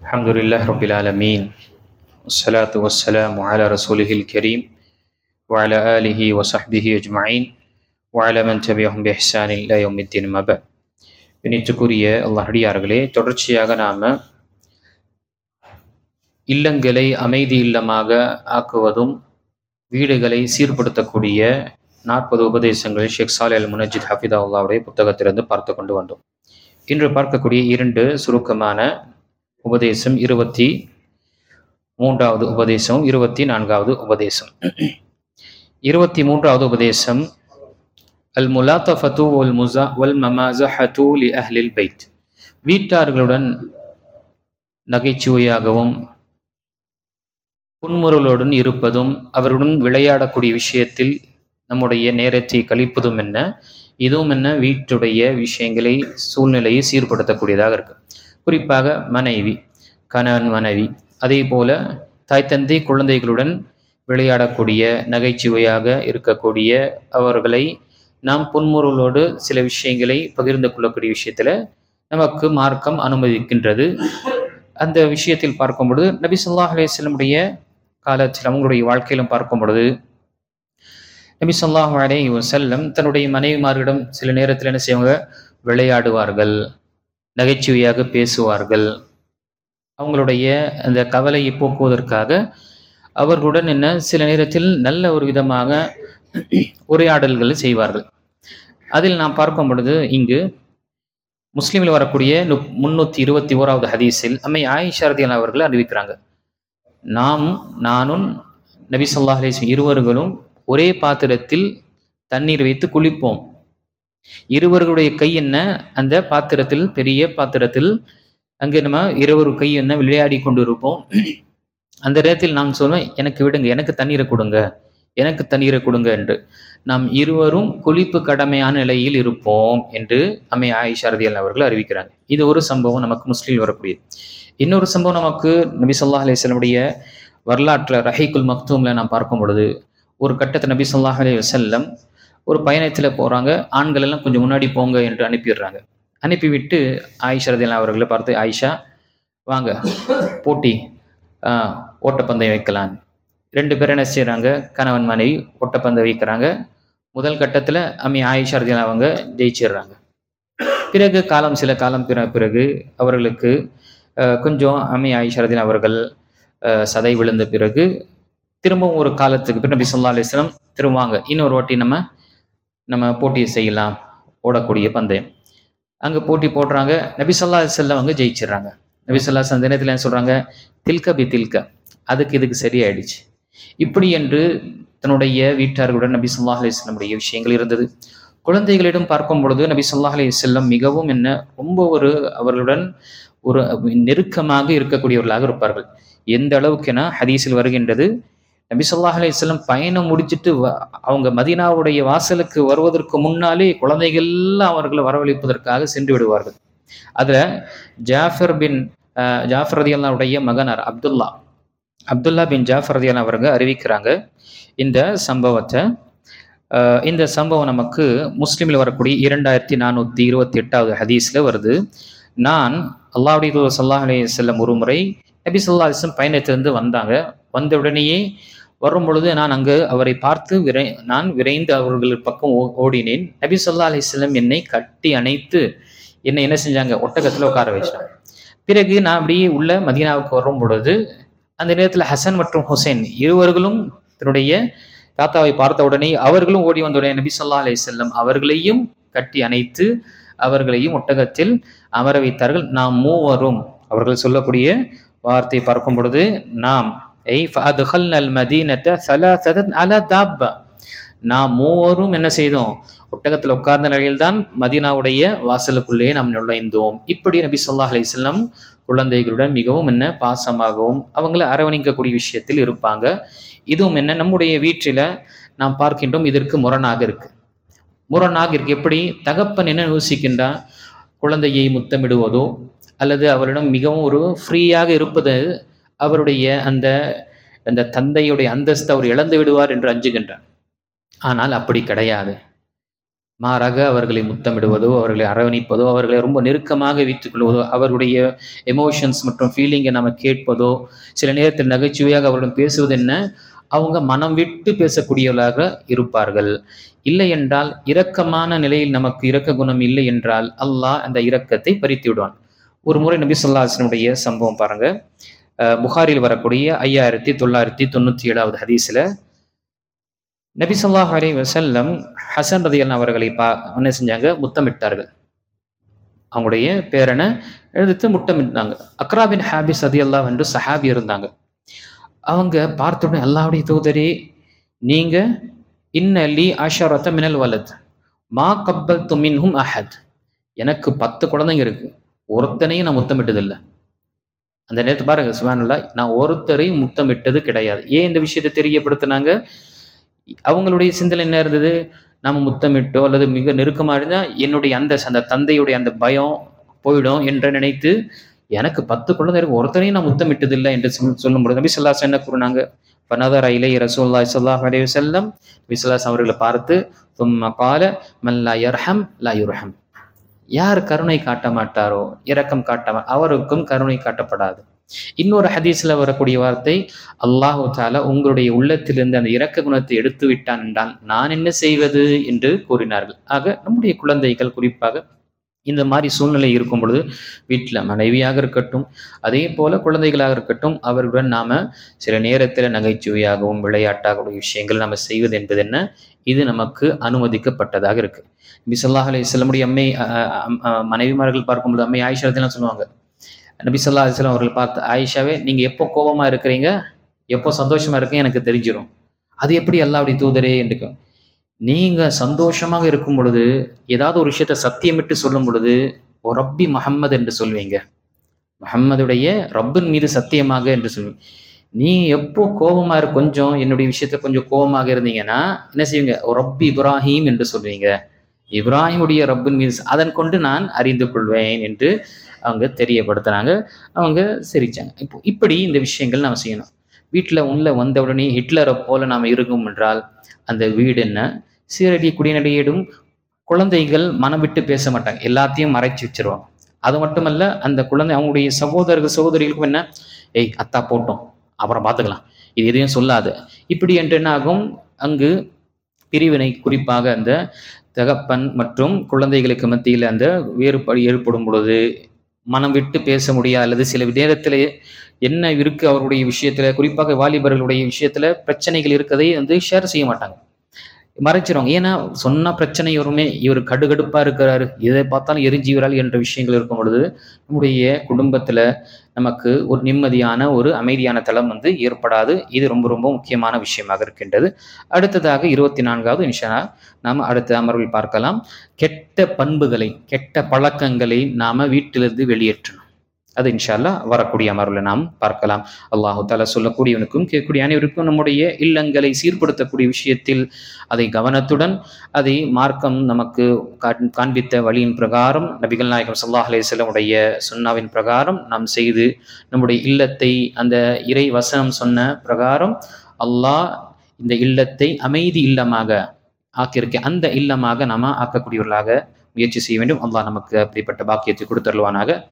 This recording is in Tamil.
الحمد لله رب العالمين والصلاة والسلام على رسوله الكريم وعلى آله وصحبه أجمعين وعلى من تبعهم بإحسان إلى يوم الدين ما بعد. இனித்துக்குரிய அல்லாஹ்டியார்களே, தொடர்ச்சியாக நாம் இல்லங்களை அமைதி இல்லமாக ஆக்குவதும் வீடுகளை சீர்படுத்தக்கூடிய 40 உபதேசங்கள் ஷேக் சாலிஹ் அல் முனஜித் ஹஃபிதஹுல்லாஹ்வுடைய புத்தகத்திலிருந்து பார்த்து கொண்டு வந்தோம். இன்று பார்க்கக்கூடிய 2 சுருக்கமான உபதேசம் 23வது உபதேசம் 24வது உபதேசம். 23வது உபதேசம் அல் முலாத்தஃபத்து வல் மமாஸஹத்து லி அஹ்லில் பைத். வீட்டார்களுடன் நகைச்சுவையாகவும் புன்முறுவலுடன் இருப்பதும் அவருடன் விளையாடக்கூடிய விஷயத்தில் நம்முடைய நேரத்தை கழிப்பதும் என்ன, இதுவும் என்ன வீட்டுடைய விஷயங்களை சூழ்நிலையை சீர்படுத்தக்கூடியதாக இருக்கு. குறிப்பாக மனைவி, கணவன் மனைவி, அதே போல தாய் தந்தை குழந்தைகளுடன் விளையாடக்கூடிய நகைச்சுவையாக இருக்கக்கூடிய அவர்களை நாம் புன்முறுவலோடு சில விஷயங்களை பகிர்ந்து கொள்ளக்கூடிய விஷயத்தில் நமக்கு மார்க்கம் அனுமதிக்கின்றது. அந்த விஷயத்தில் பார்க்கும் பொழுது நபி ஸல்லல்லாஹு அலைஹி வஸல்லமுடைய காலத்தில் அவங்களுடைய வாழ்க்கையிலும் பார்க்கும் பொழுது நபி ஸல்லல்லாஹு அலைஹி வஸல்லம் தன்னுடைய மனைவிமார்களிடம் சில நேரத்தில் என்ன செய்வாங்க, விளையாடுவார்கள், நகைச்சுவையாக பேசுவார்கள். அவங்களுடைய அந்த கவலையை போக்குவதற்காக அவர்களுடன் என்ன சில நேரத்தில் நல்ல ஒரு விதமாக உரையாடல்கள் செய்வார்கள். அதில் நாம் பார்க்கும் பொழுது இங்கு முஸ்லிமில் வரக்கூடிய 321வது ஹதீஸில் அம்மை ஆயிஷா ரலியல்லாஹு அவர்கள் அறிவிக்கிறாங்க, நானும் நபி ஸல்லல்லாஹு அலைஹி வஸல்லம் இருவர்களும் ஒரே பாத்திரத்தில் தண்ணீர் வைத்து குளிப்போம். இருவர்களுடைய கை என்ன அந்த பாத்திரத்தில், பெரிய பாத்திரத்தில் அங்கே நம்ம இருவரு கை என்ன விளையாடி கொண்டு இருப்போம். அந்த நேரத்தில் நான் சொல்வேன், எனக்கு விடுங்க, எனக்கு தண்ணீரை கொடுங்க, எனக்கு தண்ணீரை கொடுங்க என்று. நாம் இருவரும் குளிப்பு கடமையான நிலையில் இருப்போம் என்று அம்மை ஆயிஷா ரலியல்லாஹு அவர்கள் அறிவிக்கிறாங்க. இது ஒரு சம்பவம் நமக்கு முஸ்லிமில் வரக்கூடியது. இன்னொரு சம்பவம் நமக்கு நபி ஸல்லல்லாஹு அலைஹி வஸல்லமுடைய வரலாற்றில் ரஹீக்குல் மக்தூம்ல நாம் பார்க்கும் பொழுது ஒரு கட்டத்தை நபி ஸல்லல்லாஹு அலைஹி வஸல்லம் ஒரு பயணத்தில் போகிறாங்க. ஆண்கள் எல்லாம் கொஞ்சம் முன்னாடி போங்க என்று அனுப்பிடுறாங்க. அனுப்பிவிட்டு ஆயிஷா ரலியல்லாஹு அவர்களை பார்த்து, ஆயிஷா வாங்க போட்டி ஓட்டப்பந்தயம் வைக்கலாம். 2 பேர் என்ன செய்கிறாங்க, கணவன் மனைவி ஓட்டப்பந்தயம் வைக்கிறாங்க. முதல் கட்டத்தில் அம்மி ஆயிஷா ரலியல்லாஹு அவங்க ஜெயிச்சிடுறாங்க. பிறகு சில காலம் பிறகு அவர்களுக்கு கொஞ்சம் அம்மி ஆயிஷா ரலியல்லாஹு அவர்கள் சதை விழுந்த பிறகு திரும்பவும் ஒரு காலத்துக்கு பிறகு நபி ஸல்லல்லாஹு அலைஹி வஸல்லம் திரும்புவாங்க, இன்னொரு வாட்டி நம்ம போட்டியை செய்யலாம், ஓடக்கூடிய பந்தயம். அங்கே போட்டி போடுறாங்க. நபி ஸல்லல்லாஹு அலைஹி வஸல்லம் அவங்க ஜெயிச்சிடுறாங்க. நபி ஸல்லல்லாஹு அலைஹி வஸல்லம் தினத்தில் என்ன சொல்கிறாங்க, தில்க பி தில்க, அதுக்கு இதுக்கு சரியாயிடுச்சு. இப்படி என்று தன்னுடைய வீட்டார்களுடன் நபி ஸல்லல்லாஹு அலைஹி வஸல்லமுடைய விஷயங்கள் இருந்தது. குழந்தைகளிடம் பார்க்கும் பொழுது நபி ஸல்லல்லாஹு அலைஹி வஸல்லம் மிகவும் ரொம்ப அவர்களுடன் ஒரு நெருக்கமாக இருக்கக்கூடியவர்களாக இருப்பார்கள். எந்த அளவுக்குனா ஹதீஸில் வருகின்றது, நபி ஸல்லல்லாஹு அலைஹி வஸல்லம் பயணம் முடிச்சுட்டு அவங்க மதீனாவுடைய வாசலுக்கு வருவதற்கு முன்னாலே குழந்தைகள் அவர்களை வரவழைப்பதற்காக சென்று விடுவார்கள். அதுல ஜாஃபர் ரலியல்லாஹுடைய மகனார் அப்துல்லா பின் ஜாஃபர் ரலியல்லாஹு அவர்கள் அறிவிக்கிறாங்க இந்த சம்பவத்தை. இந்த சம்பவம் நமக்கு முஸ்லிமில் வரக்கூடிய 2428வது ஹதீஸ்ல வருது. நான் அல்லாஹ்வுடைய தூதர் ஸல்லல்லாஹு அலைஹி வஸல்லம் ஒரு முறை நபி ஸல்லல்லாஹு அலைஹி வஸல்லம் பயணத்திலிருந்து வந்தாங்க. வந்த உடனேயே வரும் பொழுது நான் அங்கு அவரை பார்த்து நான் விரைந்து அவர்கள் பக்கம் ஓடினேன். நபி ஸல்லல்லாஹு அலைஹி வஸல்லம் என்னை கட்டி அணைத்து என்னை என்ன செஞ்சாங்க, ஒட்டகத்தில் உட்கார வச்சாங்க. பிறகு நான் அப்படியே உள்ள மதீனாவுக்கு வரும் பொழுது அந்த நேரத்தில் ஹசன் மற்றும் ஹுசைன் இருவர்களும் தன்னுடைய தாத்தாவை பார்த்த உடனே அவர்களும் ஓடி வந்த உடனே நபி ஸல்லல்லாஹு அலைஹி வஸல்லம் அவர்களையும் கட்டி அணைத்து அவர்களையும் ஒட்டகத்தில் அமர வைத்தார்கள். நாம் மூவரும், அவர்கள் சொல்லக்கூடிய வார்த்தை பார்க்கும் பொழுது, நாம் மூவரும் என்ன செய்தோம், ஒட்டகத்தில் உட்கார்ந்த நிலையில்தான் மதீனாவுடைய வாசலுக்குள்ளே நாம் நுழைந்தோம். இப்படி நபி ஸல்லல்லாஹு அலைஹி வஸல்லம் குழந்தைகளுடன் மிகவும் பாசமாகவும் அவங்களை அரவணைக்கக்கூடிய விஷயத்தில் இருப்பாங்க. இதுவும் நம்முடைய வீட்டில நாம் பார்க்கின்றோம், இதற்கு முரணாக இருக்கு. எப்படி தகப்பன் என்ன யோசிக்கின்றான், குழந்தையை முத்தமிடுவதோ அல்லது அவரிடம் மிகவும் ஒரு ஃப்ரீயாக இருப்பது அவருடைய அந்த தந்தையுடைய அந்தஸ்து அவர் இழந்து விடுவார் என்று அஞ்சுகின்றார். ஆனால் அப்படி கிடையாது. மாறாக அவர்களை முத்தமிடுவதோ, அவர்களை அரவணைப்பதோ, அவர்களை ரொம்ப நெருக்கமாக வைத்துக் கொள்வதோ, அவருடைய எமோஷன்ஸ் மற்றும் ஃபீலிங்கை நம்ம கேட்பதோ, சில நேரத்தில் நகைச்சுவையாக அவருடன் பேசுவது என்ன, அவங்க மனம் விட்டு பேசக்கூடியவர்களாக இருப்பார்கள். இல்லை என்றால், இரக்கமான நிலையில் நமக்கு இரக்க குணம் இல்லை என்றால் அல்லாஹ் அந்த இரக்கத்தை பறித்து விடுவான். ஒரு முறை நபி ஸல்லல்லாஹு அலைஹி வஸல்லம் சம்பவம் பாருங்க. புகாரில் வரக்கூடிய 5997வது ஹதீஸ்ல நபி ஸல்லல்லாஹு அலைஹி வஸல்லம் ஹசன் ரலியல்லாஹு அவர்களை என்ன செஞ்சாங்க, முத்தமிட்டார்கள். அவங்களுடைய பேரனை எடுத்து முத்தமிட்டாங்க. அக்ரா பின் ஹாபிஸ் ரலியல்லாஹு என்று சஹாபி இருந்தாங்க. அவங்க பார்த்தோன்னே, அல்லாஹ்வுடைய தூதரே, நீங்க இன்னலி அஷரத மினல் வலத் மா கப்பல்து மின்ஹும் அஹத், எனக்கு 10 குழந்தைங்க இருக்கு, ஒருத்தனையும் நான் முத்தமிட்டதில்லை. அந்த நேரத்தை பாருங்க, சுப்ஹானல்லாஹ், நான் ஒருத்தரையும் முத்தமிட்டது கிடையாது. ஏன் இந்த விஷயத்தை தெரியப்படுத்தினாங்க? அவங்களுடைய சிந்தனை என்ன இருந்தது, நம்ம முத்தமிட்டோ அல்லது மிக நெருக்கமாக இருந்தால் என்னுடைய அந்த தந்தையுடைய அந்த பயம் போயிடும் என்று நினைத்து, எனக்கு 10 குழந்தை இருக்கு, ஒருத்தரையும் நான் முத்தமிட்டதில்லை என்று சொல்லும்போது நபி ஸல்லல்லாஹு அலைஹி வஸல்லம் என்ன கூறினாங்க, ஃபனதர இலைஹி ரசூலுல்லாஹி ஸல்லல்லாஹு அலைஹி வஸல்லம், நபி ஸல்லல்லாஹு அலைஹி அவர்களை பார்த்து, தும்ம கால மன் லா யர்ஹம் லா யுர்ஹம், யார் கருணை காட்ட மாட்டாரோ, இரக்கம் காட்ட அவருக்கும் கருணை காட்டப்படாது. இன்னொரு ஹதீஸ்ல வரக்கூடிய வார்த்தை, அல்லாஹு தஆலா உங்களுடைய உள்ளத்திலிருந்து அந்த இரக்க குணத்தை எடுத்து விட்டான் என்றால் நான் என்ன செய்வது என்று கூறினார்கள். ஆக நம்முடைய குழந்தைகள் குறிப்பாக இந்த மாதிரி சூழ்நிலை இருக்கும் பொழுது, வீட்டில் மனைவியாக இருக்கட்டும், அதே போல குழந்தைகளாக இருக்கட்டும், அவர்களுடன் நாம சில நேரத்தில் நகைச்சுவையாகவும் விளையாட்டாகவும் விஷயங்கள் நம்ம செய்வது என்பது என்ன, இது நமக்கு அனுமதிக்கப்பட்டதாக இருக்கு. நபி ஸல்லல்லாஹு அலைஹி வஸல்லமுடைய மனைவிமார்கள் பார்க்கும்போது அம்மை ஆயிஷா ரலியல்லாஹு சொல்லுவாங்க, நபி ஸல்லல்லாஹு அலைஹி வஸல்லம் அவர்கள் பார்த்து, ஆயிஷாவே, நீங்க எப்போ கோபமா இருக்கிறீங்க, எப்போ சந்தோஷமா இருக்கீங்க எனக்கு தெரிஞ்சிடும். அது எப்படி அல்லாஹ்வுடைய தூதரே என்று, நீங்க சந்தோஷமாக இருக்கும் பொழுது ஏதாவது ஒரு விஷயத்த சத்தியமிட்டு சொல்லும் பொழுது ஓ ரப்பி முஹம்மது என்று சொல்வீங்க, முஹம்மதுடைய ரப்பின் மீது சத்தியமாக என்று சொல்வீங்க. நீ எப்போ கோபமா கொஞ்சம் என்னுடைய விஷயத்த கொஞ்சம் கோபமாக இருந்தீங்கன்னா என்ன செய்வீங்க, ஓ ரப்பி இப்ராஹிம் என்று சொல்வீங்க, இப்ராஹிமுடைய ரப்பின் மீது அதன் கொண்டு நான் அறிந்து கொள்வேன் என்று அவங்க தெரியப்படுத்துறாங்க. அவங்க சிரிச்சாங்க. இப்படி இந்த விஷயங்கள் நாம் செய்யணும். வீட்டில் உள்ள வந்தவுடனே ஹிட்லரை போல நாம் இருக்கும் என்றால் அந்த வீடு என்ன சீரடி குடிநடையிடும். குழந்தைகள் மனம் விட்டு பேச மாட்டாங்க, எல்லாத்தையும் மறைச்சு வச்சிருவாங்க. அது மட்டுமல்ல, அந்த குழந்தை அவங்களுடைய சகோதரர்கள் சகோதரிகளுக்கும் என்ன, ஏய் அத்தா போட்டோம், அப்புறம் பார்த்துக்கலாம், இது எதையும் சொல்லாது, இப்படி என்று என்ன ஆகும், அங்கு பிரிவினை, குறிப்பாக அந்த தகப்பன் மற்றும் குழந்தைகளுக்கு மத்தியில் அந்த வேறுபாடு ஏற்படும் பொழுது மனம் விட்டு பேச முடியாது, அல்லது சில நேரத்தில் என்ன இருக்கு அவருடைய விஷயத்துல, குறிப்பாக வாலிபர்களுடைய விஷயத்துல பிரச்சனைகள் இருக்கதை ஷேர் செய்ய மாட்டாங்க, மறைச்சிருவாங்க. ஏன்னா சொன்னா பிரச்சனை வருமே, இவர் கடுகடுப்பா இருக்கிறாரு, எதை பார்த்தாலும் எரிஞ்சுகிறாள் என்ற விஷயங்கள் இருக்கும் பொழுது நம்முடைய குடும்பத்துல நமக்கு ஒரு நிம்மதியான ஒரு அமைதியான தளம் ஏற்படாது. இது ரொம்ப ரொம்ப முக்கியமான விஷயமாக இருக்கின்றது. அடுத்ததாக 24வது இன்ஷா நாம் அடுத்த அமர்வில் பார்க்கலாம். கெட்ட பண்புகளை, கெட்ட பழக்கங்களை நாம வீட்டிலிருந்து வெளியேற்றணும். அது இன்ஷா அல்லாஹ் வரக்கூடிய அமர்வில் நாம் பார்க்கலாம். அல்லாஹு தஆலா சொல்லக்கூடியவனுக்கும் கேட்கக்கூடிய அனைவருக்கும் நம்முடைய இல்லங்களை சீர்படுத்தக்கூடிய விஷயத்தில் அதை கவனத்துடன், அதை மார்க்கம் நமக்கு காண்பித்த வழியின் பிரகாரம், நபிகள் நாயகம் ஸல்லல்லாஹு அலைஹி வஸல்லம் உடைய சுன்னாவின் பிரகாரம் நாம் செய்து நம்முடைய இல்லத்தை அந்த இறை வசனம் சொன்ன பிரகாரம் அல்லாஹ் இந்த இல்லத்தை அமைதி இல்லமாக ஆக்கியிருக்க, அந்த இல்லமாக நாம ஆக்கக்கூடியவர்களாக முயற்சி செய்ய வேண்டும். அல்லாஹ் நமக்கு அப்படிப்பட்ட பாக்கியத்தை கொடுத்தருள்வானாக.